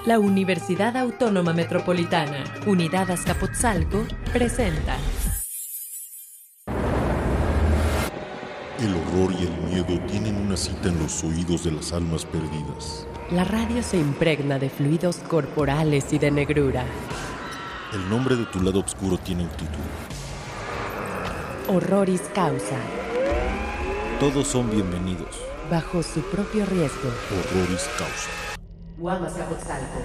La Universidad Autónoma Metropolitana, Unidad Azcapotzalco, presenta. El horror y el miedo tienen una cita en los oídos de las almas perdidas. La radio se impregna de fluidos corporales y de negrura. El nombre de tu lado oscuro tiene un título. Horroris causa. Todos son bienvenidos. Bajo su propio riesgo. Horroris causa. UAM Azcapotzalco.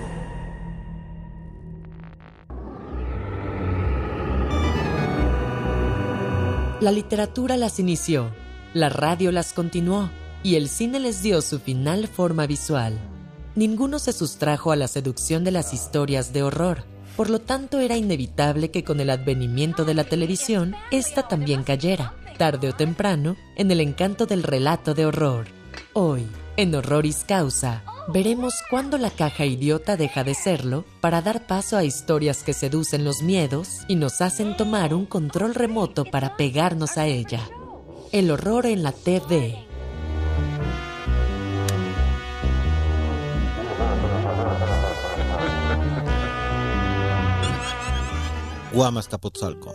La literatura las inició, la radio las continuó y el cine les dio su final forma visual. Ninguno se sustrajo a la seducción de las historias de horror. Por lo tanto, era inevitable que con el advenimiento de la televisión, esta también cayera, tarde o temprano, en el encanto del relato de horror. Hoy, en Horroris Causa, veremos cuándo la caja idiota deja de serlo para dar paso a historias que seducen los miedos y nos hacen tomar un control remoto para pegarnos a ella. El horror en la TV. UAM Azcapotzalco.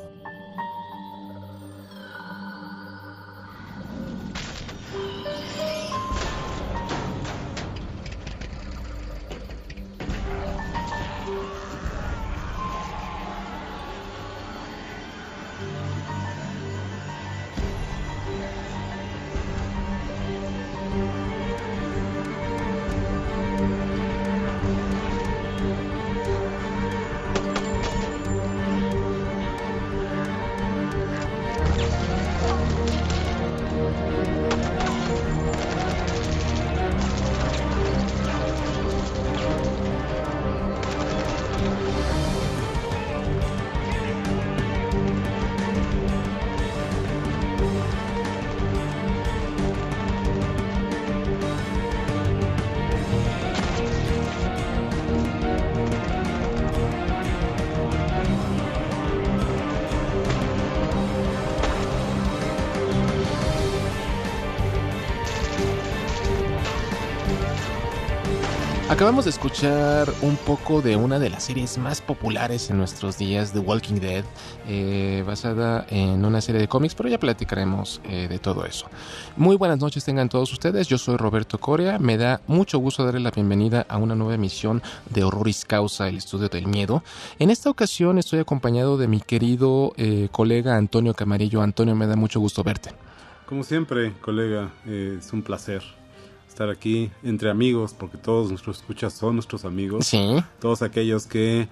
Acabamos de escuchar un poco de una de las series más populares en nuestros días, The Walking Dead, basada en una serie de cómics, pero ya platicaremos de todo eso. Muy buenas noches tengan todos ustedes, yo soy Roberto Coria, me da mucho gusto darle la bienvenida a una nueva emisión de Horroris Causa, el estudio del miedo. En esta ocasión estoy acompañado de mi querido colega Antonio Camarillo. Antonio, me da mucho gusto verte. Como siempre, colega, es un placer estar aquí entre amigos, porque todos nuestros escuchas son nuestros amigos. Sí. Todos aquellos que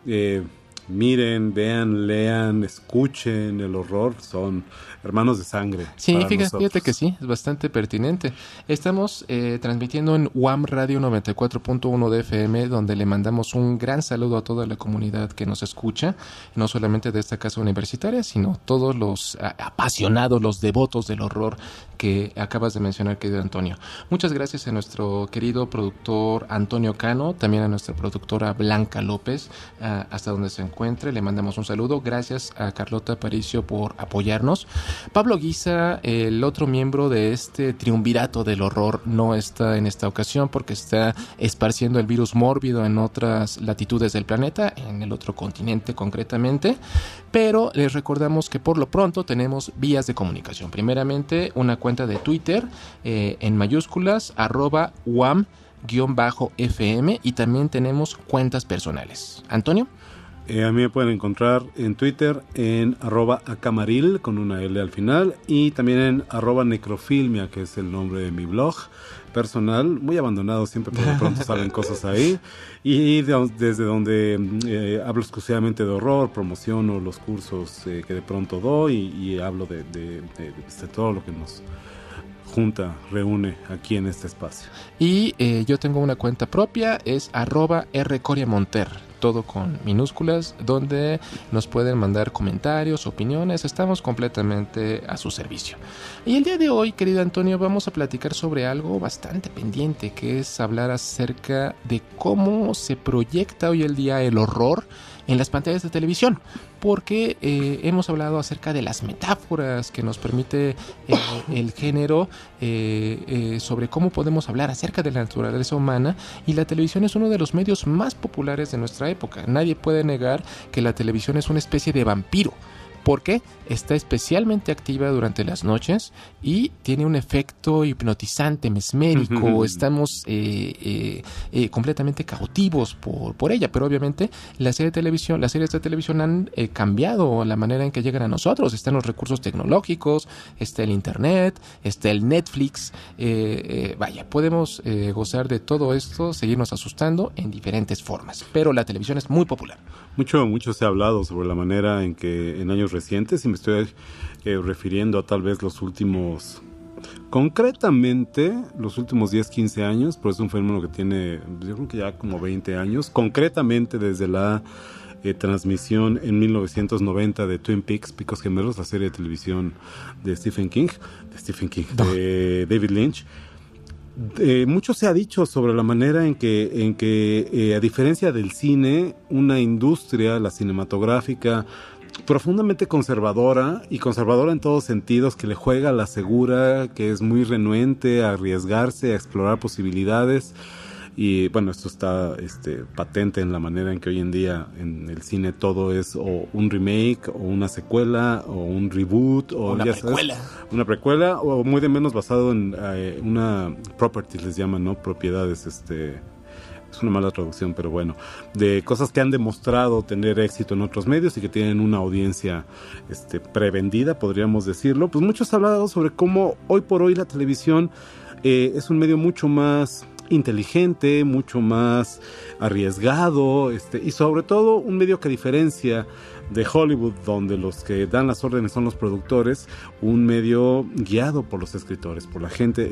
miren, vean, lean, escuchen el horror son hermanos de sangre. Sí, fíjate que sí, es bastante pertinente. Estamos transmitiendo en UAM Radio 94.1 de FM, donde le mandamos un gran saludo a toda la comunidad que nos escucha, no solamente de esta casa universitaria, sino todos los apasionados, los devotos del horror que acabas de mencionar, querido Antonio. Muchas gracias a nuestro querido productor Antonio Cano, también a nuestra productora Blanca López, hasta donde se encuentre, le mandamos un saludo. Gracias a Carlota Aparicio por apoyarnos. Pablo Guisa, el otro miembro de este triunvirato del horror, no está en esta ocasión porque está esparciendo el virus mórbido en otras latitudes del planeta, en el otro continente concretamente, pero les recordamos que por lo pronto tenemos vías de comunicación. Primeramente, una cuenta de Twitter en mayúsculas, @UAM_FM, y también tenemos cuentas personales. Antonio. A mí me pueden encontrar en Twitter en @acamaril con una L al final, y también en @necrofilmia, que es el nombre de mi blog personal, muy abandonado siempre, pero de pronto salen cosas ahí, y desde donde hablo exclusivamente de horror, promociono los cursos que de pronto doy y hablo de todo lo que nos reúne aquí en este espacio. Y yo tengo una cuenta propia, es @rcoriamonter, todo con minúsculas, donde nos pueden mandar comentarios, opiniones, estamos completamente a su servicio. Y el día de hoy, querido Antonio, vamos a platicar sobre algo bastante pendiente, que es hablar acerca de cómo se proyecta hoy el día el horror en las pantallas de televisión, porque hemos hablado acerca de las metáforas que nos permite el género, sobre cómo podemos hablar acerca de la naturaleza humana, y la televisión es uno de los medios más populares de nuestra época. Nadie puede negar que la televisión es una especie de vampiro, porque está especialmente activa durante las noches y tiene un efecto hipnotizante, mesmérico. Estamos completamente cautivos por ella, pero obviamente las series de televisión han cambiado la manera en que llegan a nosotros. Están los recursos tecnológicos, está el internet, está el Netflix, podemos gozar de todo esto, seguirnos asustando en diferentes formas, pero la televisión es muy popular. Mucho se ha hablado sobre la manera en que en años recientes, y me estoy refiriendo a tal vez concretamente los últimos 10, 15 años, pero es un fenómeno que tiene, yo creo que ya como 20 años, concretamente desde la transmisión en 1990 de Twin Peaks, Picos Gemelos, la serie de televisión de David Lynch. Mucho se ha dicho sobre la manera en que a diferencia del cine, una industria, la cinematográfica, profundamente conservadora en todos sentidos, que le juega a la segura, que es muy renuente a arriesgarse, a explorar posibilidades. Y bueno, esto está patente en la manera en que hoy en día en el cine todo es o un remake, o una secuela, o un reboot, o una precuela, o muy de menos basado en una property, les llaman, ¿no? Propiedades, es una mala traducción, pero bueno, de cosas que han demostrado tener éxito en otros medios y que tienen una audiencia prevendida, podríamos decirlo. Pues mucho se ha hablado sobre cómo hoy por hoy la televisión es un medio mucho más inteligente, mucho más arriesgado, y sobre todo un medio que, a diferencia de Hollywood, donde los que dan las órdenes son los productores, un medio guiado por los escritores, por la gente.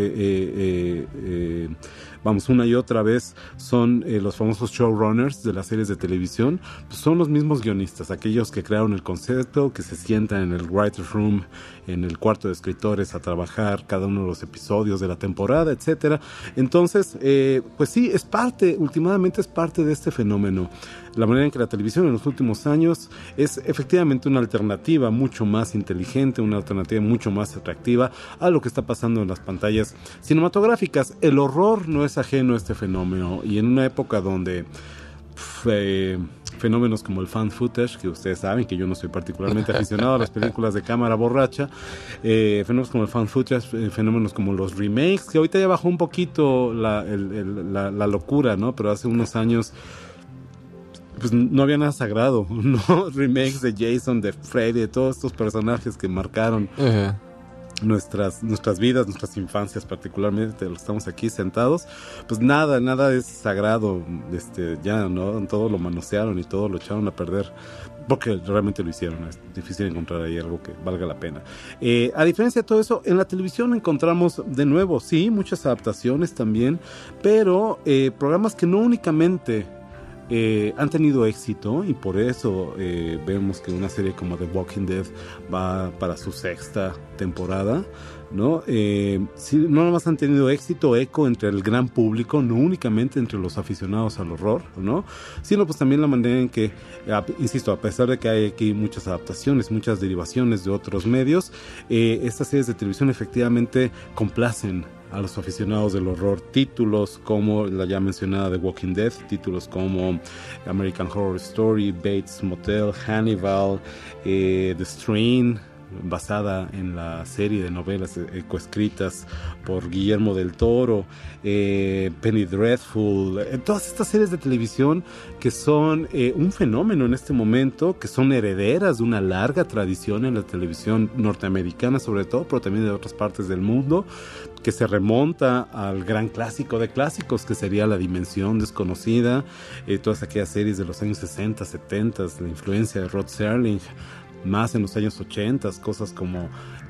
Una y otra vez son los famosos showrunners de las series de televisión, pues son los mismos guionistas, aquellos que crearon el concepto, que se sientan en el writer's room, en el cuarto de escritores, a trabajar cada uno de los episodios de la temporada, etcétera. Entonces, pues sí, últimamente es parte de este fenómeno. La manera en que la televisión en los últimos años es efectivamente una alternativa mucho más inteligente, una alternativa mucho más atractiva a lo que está pasando en las pantallas cinematográficas. El horror no es ajeno a este fenómeno, y en una época donde fenómenos como el fan footage, que ustedes saben que yo no soy particularmente aficionado a las películas de cámara borracha, fenómenos como el fan footage, fenómenos como los remakes, que ahorita ya bajó un poquito la locura, ¿no? Pero hace unos años pues no había nada sagrado, ¿no? Remakes de Jason, de Freddy, de todos estos personajes que marcaron nuestras vidas, nuestras infancias, particularmente los que estamos aquí sentados. Pues nada es sagrado, ya, ¿no? Todo lo manosearon y todo lo echaron a perder, porque realmente lo hicieron. Es difícil encontrar ahí algo que valga la pena. A diferencia de todo eso, en la televisión encontramos de nuevo, sí, muchas adaptaciones también, pero programas que no únicamente han tenido éxito, y por eso vemos que una serie como The Walking Dead va para su 6ª temporada, ¿no? Sí, no nada más han tenido éxito, eco entre el gran público, no únicamente entre los aficionados al horror, ¿no? Sino pues también la manera en que, insisto, a pesar de que hay aquí muchas adaptaciones, muchas derivaciones de otros medios, estas series de televisión efectivamente complacen a los aficionados del horror. Títulos como la ya mencionada The Walking Dead, títulos como American Horror Story, Bates Motel, Hannibal, The Strain, basada en la serie de novelas coescritas por Guillermo del Toro, Penny Dreadful, todas estas series de televisión que son un fenómeno en este momento, que son herederas de una larga tradición en la televisión norteamericana sobre todo, pero también de otras partes del mundo, que se remonta al gran clásico de clásicos, que sería La Dimensión Desconocida, todas aquellas series de los años 60, 70, la influencia de Rod Serling, más en los años 80, cosas como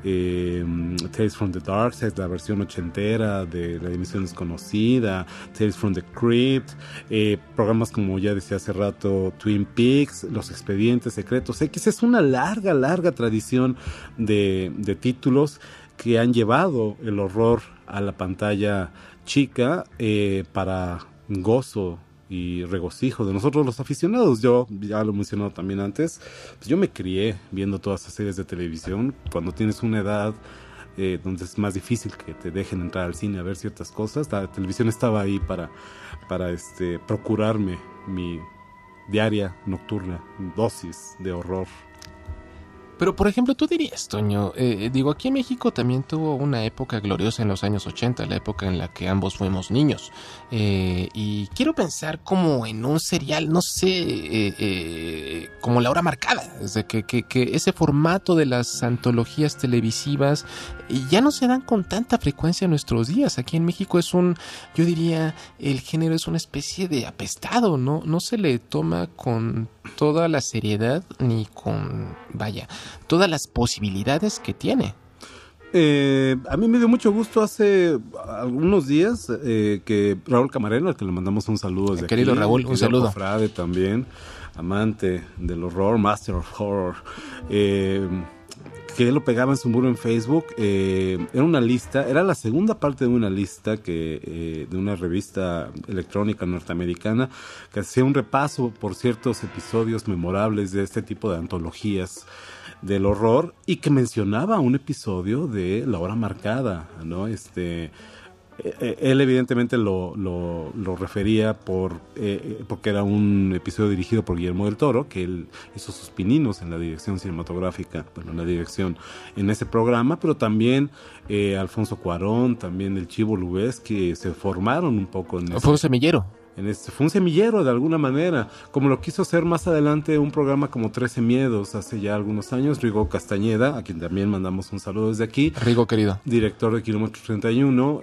Tales from the Dark Side, la versión ochentera de La Dimensión Desconocida, Tales from the Crypt, programas como ya decía hace rato, Twin Peaks, Los Expedientes Secretos X. Es una larga tradición de títulos que han llevado el horror a la pantalla chica para gozo y regocijo de nosotros los aficionados. Yo, ya lo he mencionado también antes, pues yo me crié viendo todas esas series de televisión. Cuando tienes una edad donde es más difícil que te dejen entrar al cine a ver ciertas cosas, la televisión estaba ahí para procurarme mi diaria, nocturna dosis de horror. Pero, por ejemplo, tú dirías, Toño, aquí en México también tuvo una época gloriosa en los años 80, la época en la que ambos fuimos niños. Y quiero pensar como en un serial, no sé, como La Hora Marcada. Es de que ese formato de las antologías televisivas ya no se dan con tanta frecuencia en nuestros días. Aquí en México yo diría, el género es una especie de apestado, ¿no? No se le toma con toda la seriedad ni con, todas las posibilidades que tiene. A mí me dio mucho gusto hace algunos días que Raúl Camarena, al que le mandamos un saludo desde querido aquí, Raúl, un saludo. Cofrade también, amante del horror, master of horror, que lo pegaba en su muro en Facebook. Era una lista, era la segunda parte de una lista de una revista electrónica norteamericana que hacía un repaso por ciertos episodios memorables de este tipo de antologías del horror, y que mencionaba un episodio de La Hora Marcada, ¿no? Él evidentemente lo refería porque era un episodio dirigido por Guillermo del Toro, que él hizo sus pininos en la dirección cinematográfica, en la dirección en ese programa, pero también Alfonso Cuarón, también el Chivo Lubeski, que se formaron un poco en fue un semillero. Fue un semillero de alguna manera, como lo quiso hacer más adelante un programa como 13 Miedos hace ya algunos años, Rigo Castañeda, a quien también mandamos un saludo desde aquí. Rigo, querido. Director de Kilómetro 31,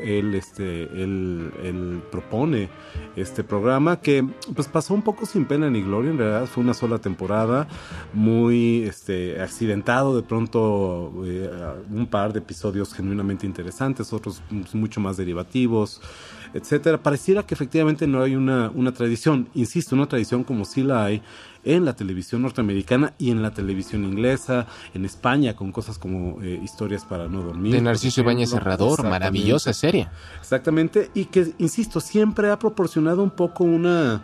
él propone este programa que pues pasó un poco sin pena ni gloria. En realidad fue una sola temporada, muy accidentado, de pronto un par de episodios genuinamente interesantes, otros mucho más derivativos, etcétera. Pareciera que efectivamente no hay una tradición, insisto, una tradición como sí la hay en la televisión norteamericana y en la televisión inglesa, en España, con cosas como Historias para no dormir. De Narciso Ibáñez Serrador, maravillosa serie. Exactamente, y que, insisto, siempre ha proporcionado un poco un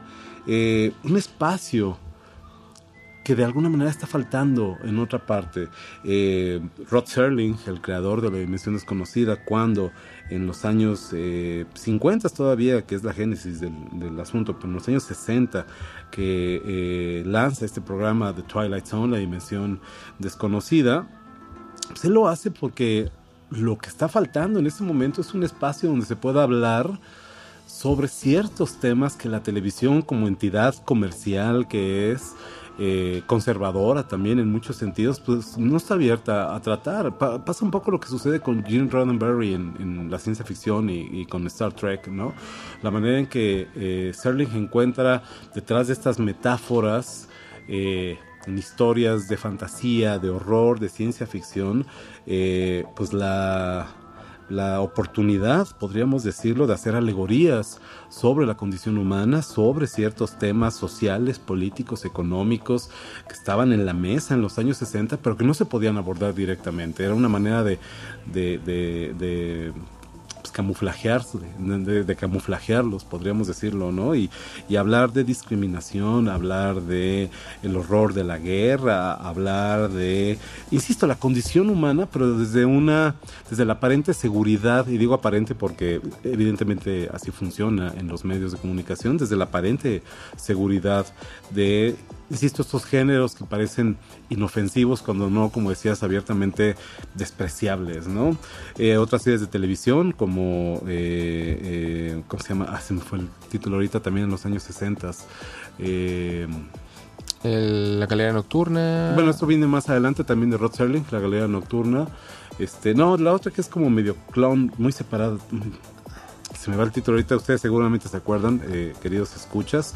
espacio que de alguna manera está faltando en otra parte. Rod Serling, el creador de La Dimensión Desconocida, cuando en los años 50 todavía, que es la génesis del asunto, pero en los años 60, que lanza este programa The Twilight Zone, La Dimensión Desconocida, pues él lo hace porque lo que está faltando en ese momento es un espacio donde se pueda hablar sobre ciertos temas que la televisión, como entidad comercial que es, conservadora también en muchos sentidos, pues no está abierta a tratar. Pasa un poco lo que sucede con Gene Roddenberry en la ciencia ficción y con Star Trek, ¿no? La manera en que Serling encuentra detrás de estas metáforas en historias de fantasía, de horror, de ciencia ficción, pues la oportunidad, podríamos decirlo, de hacer alegorías sobre la condición humana, sobre ciertos temas sociales, políticos, económicos que estaban en la mesa en los años 60, pero que no se podían abordar directamente. Era una manera de camuflajearse, de camuflajearlos, podríamos decirlo, ¿no? Y hablar de discriminación, hablar de el horror de la guerra, hablar de, insisto, la condición humana, pero desde la aparente seguridad, y digo aparente porque evidentemente así funciona en los medios de comunicación, desde la aparente seguridad de, insisto, estos géneros que parecen inofensivos cuando no, como decías, abiertamente despreciables, ¿no? Otras series de televisión como ¿cómo se llama? Se me fue el título ahorita, también en los años 60. La Galería Nocturna. Bueno, esto viene más adelante también de Rod Serling, La Galería Nocturna. No, la otra que es como medio clown, muy separada. Se me va el título ahorita, ustedes seguramente se acuerdan, queridos escuchas.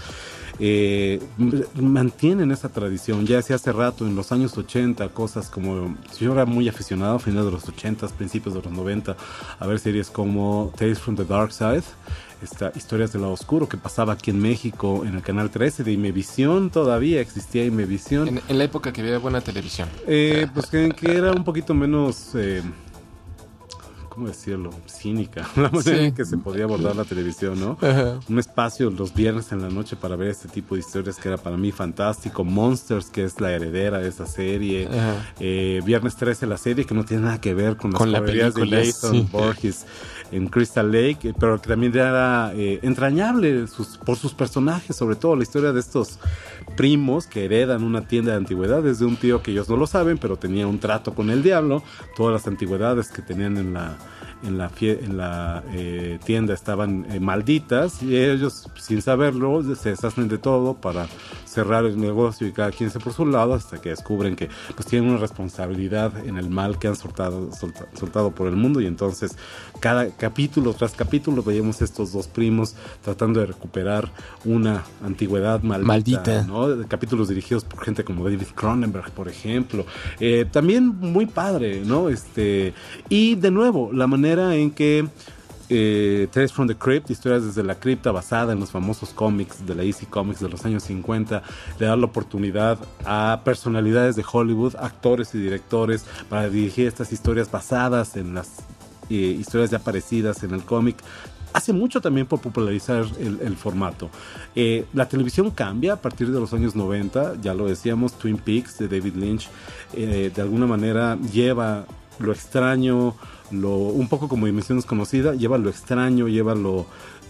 Mantienen esa tradición ya hace rato, en los años 80, cosas como, yo era muy aficionado a finales de los 80, principios de los 90, a ver series como Tales from the Dark Side, Historias del lado oscuro, que pasaba aquí en México en el canal 13 de Imevisión. Todavía existía Imevisión en la época que había buena televisión, pues que era un poquito menos ¿cómo decirlo? Cínica, la manera en que se podía abordar la televisión, ¿no? Ajá. Un espacio los viernes en la noche para ver este tipo de historias que era para mí fantástico. Monsters, que es la heredera de esa serie. Viernes 13, la serie que no tiene nada que ver con las la correrías de película, Jason sí. Voorhees en Crystal Lake, pero que también era entrañable por sus personajes, sobre todo la historia de estos primos que heredan una tienda de antigüedades de un tío que ellos no lo saben, pero tenía un trato con el diablo. Todas las antigüedades que tenían en la tienda estaban malditas, y ellos, sin saberlo, se deshacen de todo para cerrar el negocio y cada quien se por su lado, hasta que descubren que pues tienen una responsabilidad en el mal que han soltado por el mundo. Y entonces cada capítulo tras capítulo veíamos estos dos primos tratando de recuperar una antigüedad maldita. ¿No? Capítulos dirigidos por gente como David Cronenberg, por ejemplo. También muy padre, ¿no? Y de nuevo, la manera en que Tales from the Crypt, historias desde la cripta basada en los famosos cómics de la Easy Comics de los años 50, le da la oportunidad a personalidades de Hollywood, actores y directores, para dirigir estas historias basadas en las historias ya aparecidas en el cómic. Hace mucho también por popularizar el formato. La televisión cambia a partir de los años 90, ya lo decíamos. Twin Peaks de David Lynch de alguna manera lleva lo extraño, un poco como Dimensión Desconocida, lleva lo extraño, lleva lo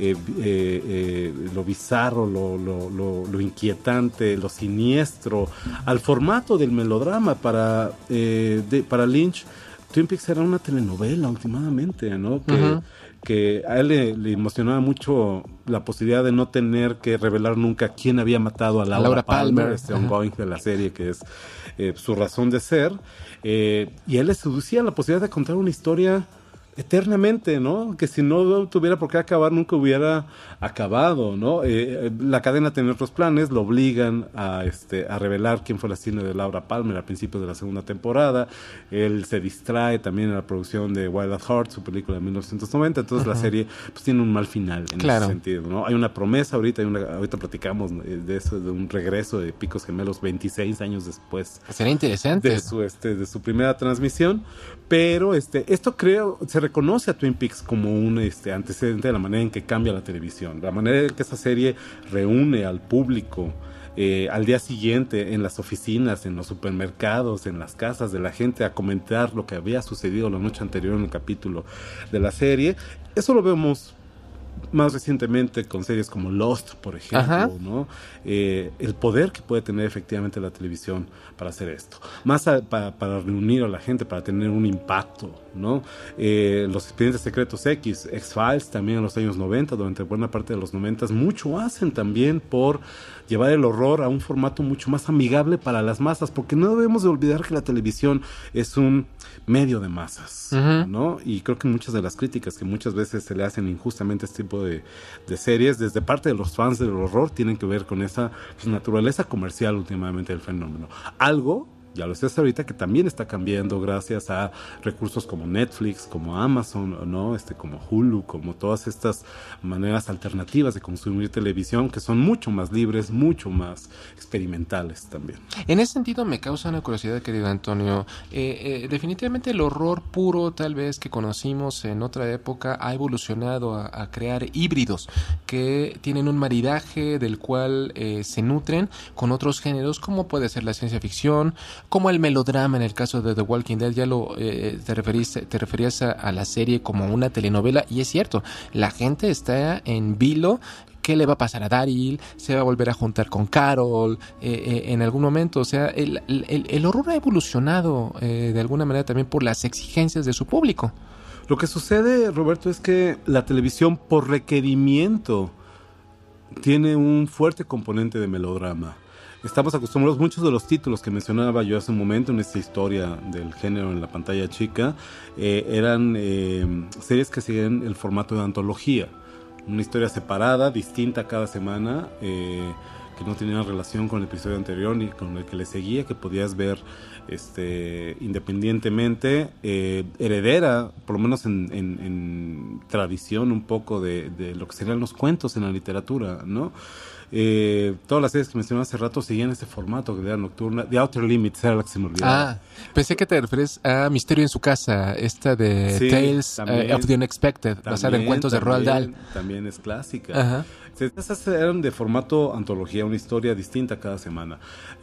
bizarro, lo inquietante, lo siniestro al formato del melodrama. Para Lynch, Twin Peaks era una telenovela últimamente, ¿no? Que a él le emocionaba mucho la posibilidad de no tener que revelar nunca quién había matado a Laura Palmer, ongoing de la serie, que es su razón de ser. Y a él le seducía la posibilidad de contar una historia eternamente, ¿no? Que si no tuviera por qué acabar, nunca hubiera acabado, ¿no? La cadena tiene otros planes, lo obligan a revelar quién fue el asesino de Laura Palmer al principio de la segunda temporada. Él se distrae también en la producción de Wild at Heart, su película de 1990, entonces la serie pues tiene un mal final en ese sentido, ¿no? Hay una promesa ahorita platicamos de eso, de un regreso de Picos Gemelos 26 años después. Sería interesante. De su primera transmisión, pero esto creo se reconoce a Twin Peaks como un antecedente de la manera en que cambia la televisión, la manera en que esa serie reúne al público al día siguiente en las oficinas, en los supermercados, en las casas de la gente, a comentar lo que había sucedido la noche anterior en el capítulo de la serie. Eso lo vemos más recientemente con series como Lost, por ejemplo, ¿no? El poder que puede tener efectivamente la televisión para hacer esto, más para reunir a la gente, para tener un impacto, ¿no? Los Expedientes Secretos X-Files también en los años 90, durante buena parte de los 90, mucho hacen también por llevar el horror a un formato mucho más amigable para las masas, porque no debemos de olvidar que la televisión es un medio de masas, ¿no? Y creo que muchas de las críticas que muchas veces se le hacen injustamente a este tipo de series, desde parte de los fans del horror, tienen que ver con esa naturaleza comercial últimamente del fenómeno. Algo, ya lo sé hasta ahorita, que también está cambiando gracias a recursos como Netflix, como Amazon, ¿no? Como Hulu, como todas estas maneras alternativas de consumir televisión que son mucho más libres, mucho más experimentales también. En ese sentido me causa una curiosidad, querido Antonio. Definitivamente el horror puro, tal vez, que conocimos en otra época, ha evolucionado a crear híbridos que tienen un maridaje del cual se nutren con otros géneros, como puede ser la ciencia ficción, como el melodrama en el caso de The Walking Dead. Ya te referías a la serie como una telenovela, y es cierto, la gente está en vilo. ¿Qué le va a pasar a Daryl? ¿Se va a volver a juntar con Carol en algún momento? O sea, el horror ha evolucionado de alguna manera también por las exigencias de su público. Lo que sucede, Roberto, es que la televisión, por requerimiento, tiene un fuerte componente de melodrama. Estamos acostumbrados, muchos de los títulos que mencionaba yo hace un momento en esta historia del género en la pantalla chica, eran series que siguen el formato de antología. Una historia separada, distinta cada semana, que que no tenían relación con el episodio anterior ni con el que le seguía, que podías ver independientemente, heredera, por lo menos en tradición un poco de lo que serían los cuentos en la literatura, ¿no? Todas las series que mencioné hace rato seguían ese formato que era nocturna. The Outer Limits era la que se me olvidaba. Pensé que te refieres a Misterio en su casa, esta de sí, Tales of the Unexpected, basada en cuentos de Roald Dahl. También es clásica. Esas eran de formato antología, una historia distinta cada semana.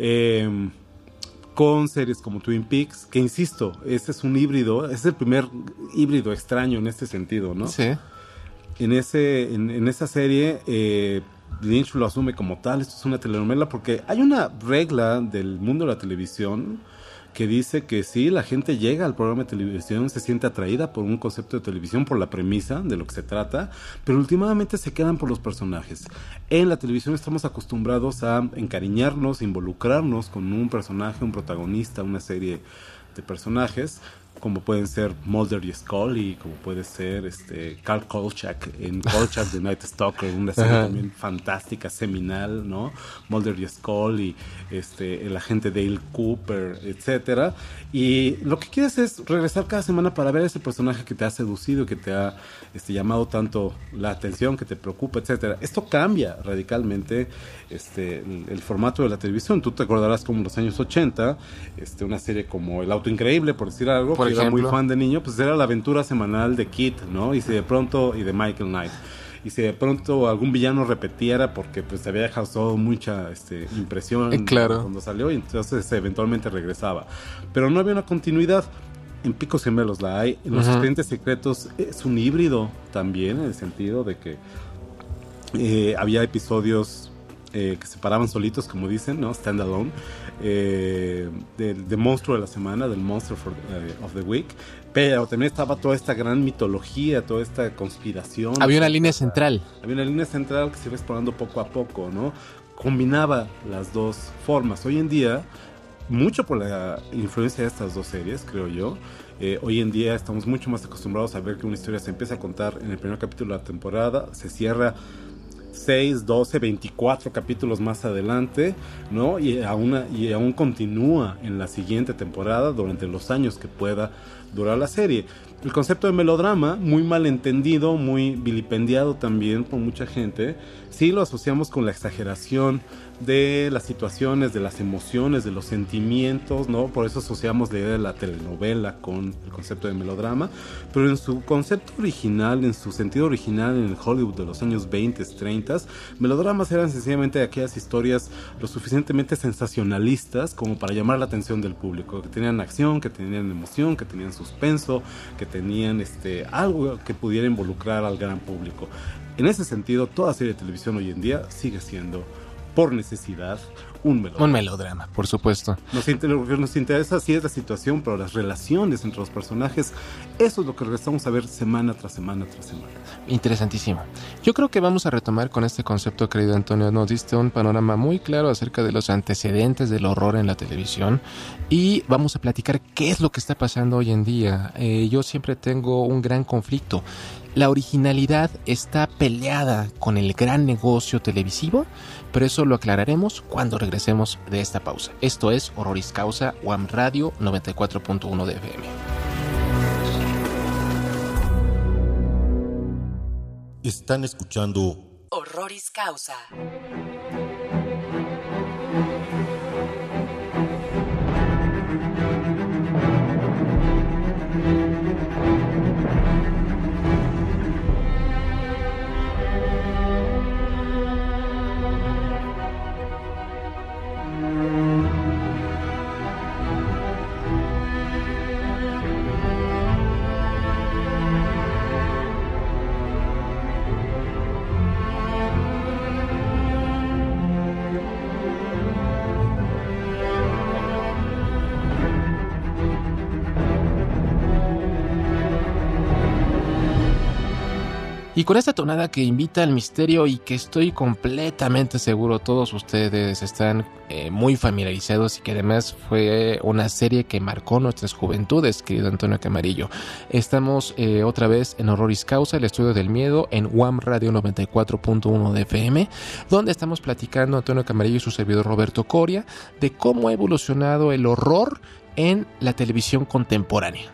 Con series como Twin Peaks, que insisto, ese es un híbrido, es el primer híbrido extraño en este sentido, ¿no? Sí. En esa serie, Lynch lo asume como tal, esto es una telenovela, porque hay una regla del mundo de la televisión que dice que sí, la gente llega al programa de televisión, se siente atraída por un concepto de televisión, por la premisa de lo que se trata, pero últimamente se quedan por los personajes. En la televisión estamos acostumbrados a encariñarnos, involucrarnos con un personaje, un protagonista, una serie de personajes, como pueden ser Mulder y Scully, como puede ser Carl Kolchak en Kolchak The Night Stalker, una serie también fantástica, seminal, ¿no? Mulder y Scully, el agente Dale Cooper, etcétera. Y lo que quieres es regresar cada semana para ver ese personaje que te ha seducido, que te ha llamado tanto la atención, que te preocupa, etcétera. Esto cambia radicalmente el formato de la televisión. Tú te acordarás como en los años 80, una serie como El Auto Increíble, por decir algo, por ejemplo, era muy fan de niño, pues era la aventura semanal de Kit, ¿no? Y de Michael Knight. Y si de pronto algún villano repetiera porque pues había causado mucha impresión cuando salió, y entonces eventualmente regresaba. Pero no había una continuidad. En Picos Gemelos la hay. En Los Expedientes Secretos es un híbrido también, en el sentido de que había episodios que se paraban solitos, como dicen, ¿no? Stand alone. Del monstruo de la semana, del Monster of the Week, pero también estaba toda esta gran mitología, toda esta conspiración. Había una línea central. Había una línea central que se iba explorando poco a poco, ¿no? Combinaba las dos formas. Hoy en día, mucho por la influencia de estas dos series, creo yo, hoy en día estamos mucho más acostumbrados a ver que una historia se empieza a contar en el primer capítulo de la temporada, se cierra 6, 12, 24 capítulos más adelante, ¿no? Y aún continúa en la siguiente temporada durante los años que pueda durar la serie. El concepto de melodrama, muy mal entendido, muy vilipendiado también por mucha gente, sí lo asociamos con la exageración de las situaciones, de las emociones, de los sentimientos, ¿no? Por eso asociamos la idea de la telenovela con el concepto de melodrama, pero en su concepto original, en su sentido original en el Hollywood de los años 20, 30, melodramas eran sencillamente aquellas historias lo suficientemente sensacionalistas como para llamar la atención del público, que tenían acción, que tenían emoción, que tenían suspenso, que tenían algo que pudiera involucrar al gran público. En ese sentido, toda serie de televisión hoy en día sigue siendo, por necesidad, un melodrama. Un melodrama, por supuesto. Nos interesa sí es la situación, pero las relaciones entre los personajes, eso es lo que regresamos a ver semana tras semana tras semana. Interesantísimo. Yo creo que vamos a retomar con este concepto, querido Antonio. Nos diste un panorama muy claro acerca de los antecedentes del horror en la televisión y vamos a platicar qué es lo que está pasando hoy en día. Yo siempre tengo un gran conflicto. La originalidad está peleada con el gran negocio televisivo, pero eso lo aclararemos cuando regresemos de esta pausa. Esto es Horroris Causa, UAM Radio 94.1 de FM. Están escuchando Horroris Causa. Y con esta tonada que invita al misterio y que estoy completamente seguro todos ustedes están muy familiarizados y que además fue una serie que marcó nuestras juventudes, querido Antonio Camarillo. Estamos otra vez en Horroris Causa, el estudio del miedo, en UAM Radio 94.1 de FM, donde estamos platicando Antonio Camarillo y su servidor Roberto Coria de cómo ha evolucionado el horror en la televisión contemporánea.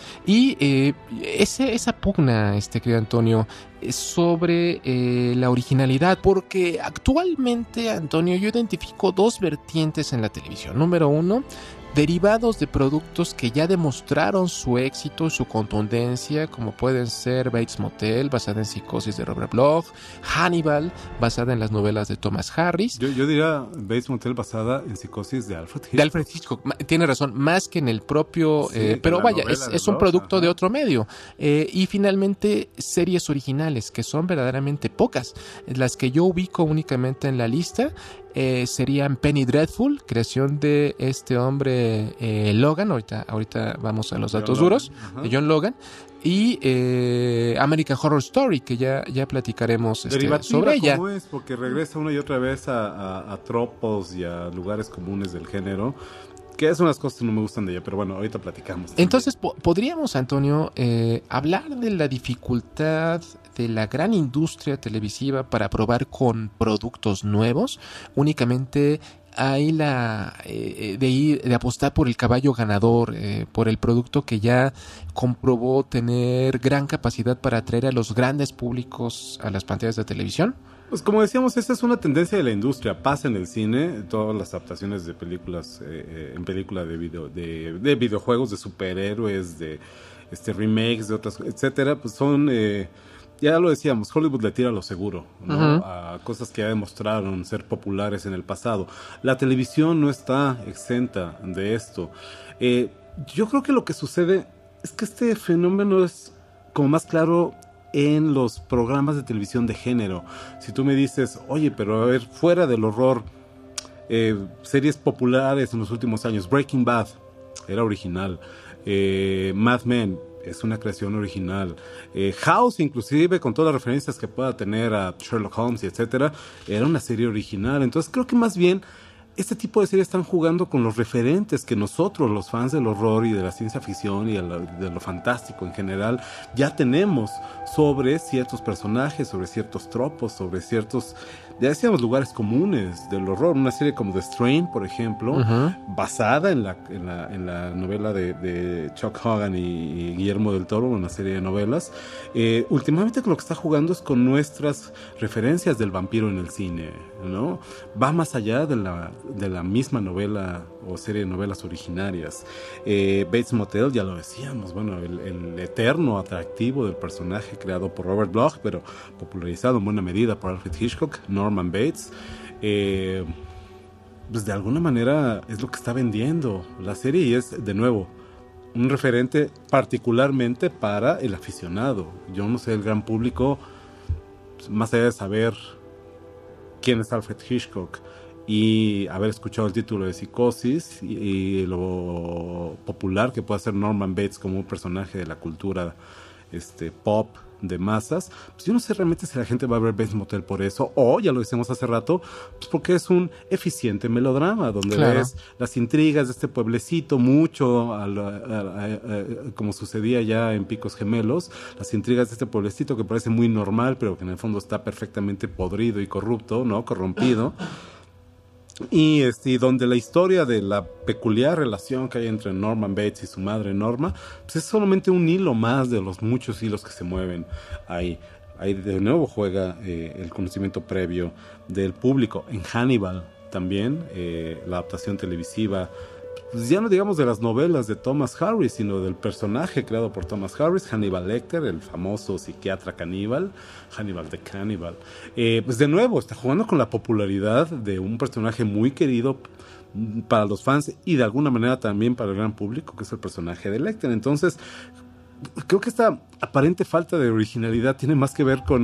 Y esa pugna, querido Antonio, sobre la originalidad, porque actualmente, Antonio, yo identifico dos vertientes en la televisión. Número uno, derivados de productos que ya demostraron su éxito y su contundencia, como pueden ser Bates Motel, basada en Psicosis de Robert Bloch, Hannibal, basada en las novelas de Thomas Harris. Yo diría Bates Motel basada en Psicosis de Alfred Hitchcock. De Alfred Hitchcock, tiene razón, más que en el propio, sí, pero vaya, es un producto de otro medio. Y finalmente, series originales, que son verdaderamente pocas. Las que yo ubico únicamente en la lista serían Penny Dreadful, creación de este hombre Logan, ahorita vamos a los datos duros, de John Logan, y American Horror Story, que ya platicaremos sobre ella. ¿Cómo es? Porque regresa una y otra vez a tropos y a lugares comunes del género, que es unas cosas que no me gustan de ella, pero bueno, ahorita platicamos. Entonces, podríamos, Antonio, hablar de la dificultad de la gran industria televisiva para probar con productos nuevos. Únicamente hay de apostar por el caballo ganador, por el producto que ya comprobó tener gran capacidad para atraer a los grandes públicos a las pantallas de televisión. Pues como decíamos, esa es una tendencia de la industria. Pasa en el cine, todas las adaptaciones de películas, en película de videojuegos, de superhéroes, de remakes, de otras, etcétera, pues son... ya lo decíamos, Hollywood le tira lo seguro, ¿no? A cosas que ya demostraron ser populares en el pasado. La televisión no está exenta de esto. Yo creo que lo que sucede es que este fenómeno es como más claro en los programas de televisión de género. Si tú me dices, oye, pero a ver, fuera del horror, series populares en los últimos años, Breaking Bad era original, Mad Men es una creación original, House, inclusive con todas las referencias que pueda tener a Sherlock Holmes y etcétera, era una serie original. Entonces creo que más bien este tipo de series están jugando con los referentes que nosotros, los fans del horror y de la ciencia ficción y de lo fantástico en general, ya tenemos sobre ciertos personajes, sobre ciertos tropos, sobre ciertos, ya decíamos, lugares comunes del horror. Una serie como The Strain, por ejemplo, basada en la novela de Chuck Hogan y Guillermo del Toro, una serie de novelas. Últimamente lo que está jugando es con nuestras referencias del vampiro en el cine, ¿no? Va más allá de la misma novela o serie de novelas originarias. Bates Motel, ya lo decíamos, bueno, el eterno atractivo del personaje creado por Robert Bloch, pero popularizado en buena medida por Alfred Hitchcock, Norman Bates. Pues de alguna manera es lo que está vendiendo la serie y es, de nuevo, un referente particularmente para el aficionado. Yo no sé, el gran público, más allá de saber quién es Alfred Hitchcock y haber escuchado el título de Psicosis y lo popular que puede ser Norman Bates como un personaje de la cultura pop de masas, pues yo no sé realmente si la gente va a ver Bates Motel por eso, o ya lo decíamos hace rato, pues porque es un eficiente melodrama donde ves las intrigas de este pueblecito, mucho como sucedía ya en Picos Gemelos, las intrigas de este pueblecito que parece muy normal, pero que en el fondo está perfectamente podrido y corrupto, ¿no? Corrompido. Y donde la historia de la peculiar relación que hay entre Norman Bates y su madre Norma, pues es solamente un hilo más de los muchos hilos que se mueven ahí. Ahí de nuevo juega el conocimiento previo del público. En Hannibal también, la adaptación televisiva, pues ya no digamos de las novelas de Thomas Harris, sino del personaje creado por Thomas Harris, Hannibal Lecter, el famoso psiquiatra caníbal, Hannibal the Cannibal. Pues de nuevo, está jugando con la popularidad de un personaje muy querido para los fans y de alguna manera también para el gran público, que es el personaje de Lecter. Entonces, creo que esta aparente falta de originalidad tiene más que ver con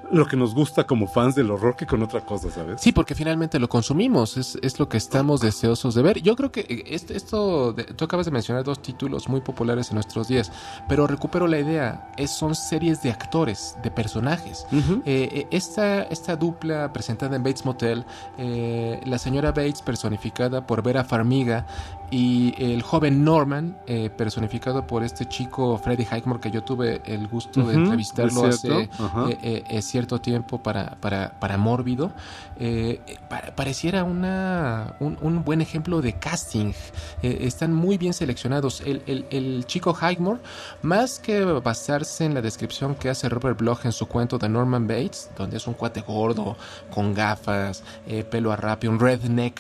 lo que nos gusta como fans del horror que con otra cosa, ¿sabes? Sí, porque finalmente lo consumimos, es lo que estamos deseosos de ver. Yo creo que tú acabas de mencionar 2 títulos muy populares en nuestros días, pero recupero la idea, son series de actores, de personajes. Uh-huh. Esta dupla presentada en Bates Motel, la señora Bates personificada por Vera Farmiga y el joven Norman personificado por este chico Freddie Highmore, que yo tuve el gusto de entrevistarlo hace cierto tiempo para Mórbido. Pareciera un buen ejemplo de casting. Están muy bien seleccionados. El chico Highmore, más que basarse en la descripción que hace Robert Bloch en su cuento de Norman Bates, donde es un cuate gordo, con gafas, pelo a rape, un redneck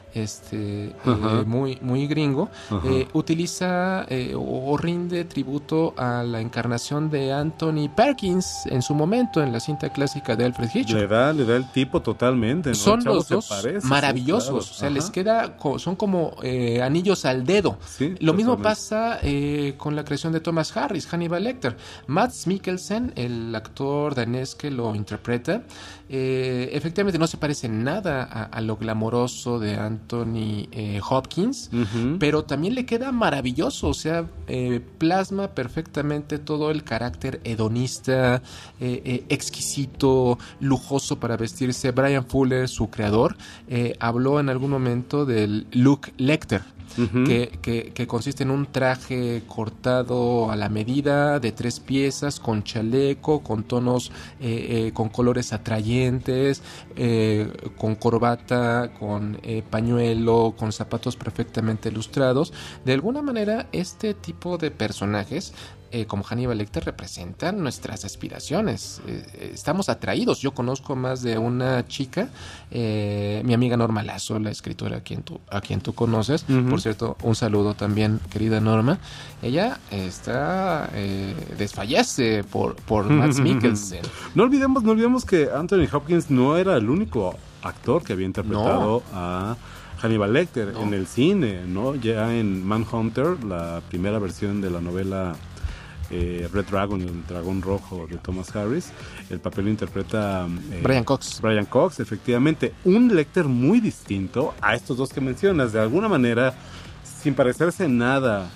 muy gringo, utiliza o rinde tributo a la encarnación de Anthony Perkins en su momento en la cinta clásica de Alfred Hitchcock. Le da el tipo totalmente, ¿no? Son los dos maravillosos, sí, claro. Les queda, son como anillos al dedo. Sí, lo mismo pasa con la creación de Thomas Harris, Hannibal Lecter. Mads Mikkelsen, el actor danés que lo interpreta, efectivamente no se parece nada a lo glamoroso de Anthony Hopkins, pero también le queda maravilloso, o sea, plasma perfectamente todo el carácter hedonista, exquisito, lujoso para vestirse. Brian Fuller, su creador, habló en algún momento del look Lecter, que consiste en un traje cortado a la medida de 3 piezas, con chaleco, con tonos, con colores atrayentes, con corbata, con pañuelo, con zapatos perfectamente ilustrados. De alguna manera, este tipo de personajes, como Hannibal Lecter, representan nuestras aspiraciones. Estamos atraídos. Yo conozco más de una chica, mi amiga Norma Lazo, la escritora a quien tú conoces. Por cierto, un saludo también, querida Norma. Ella desfallece por Mads Mikkelsen. No olvidemos que Anthony Hopkins no era el único actor que había interpretado a Hannibal Lecter en el cine, ¿no? Ya en Manhunter, la primera versión de la novela Red Dragon, el dragón rojo de Thomas Harris, el papel lo interpreta Brian Cox, efectivamente, un Lecter muy distinto a estos dos que mencionas, de alguna manera sin parecerse en nada.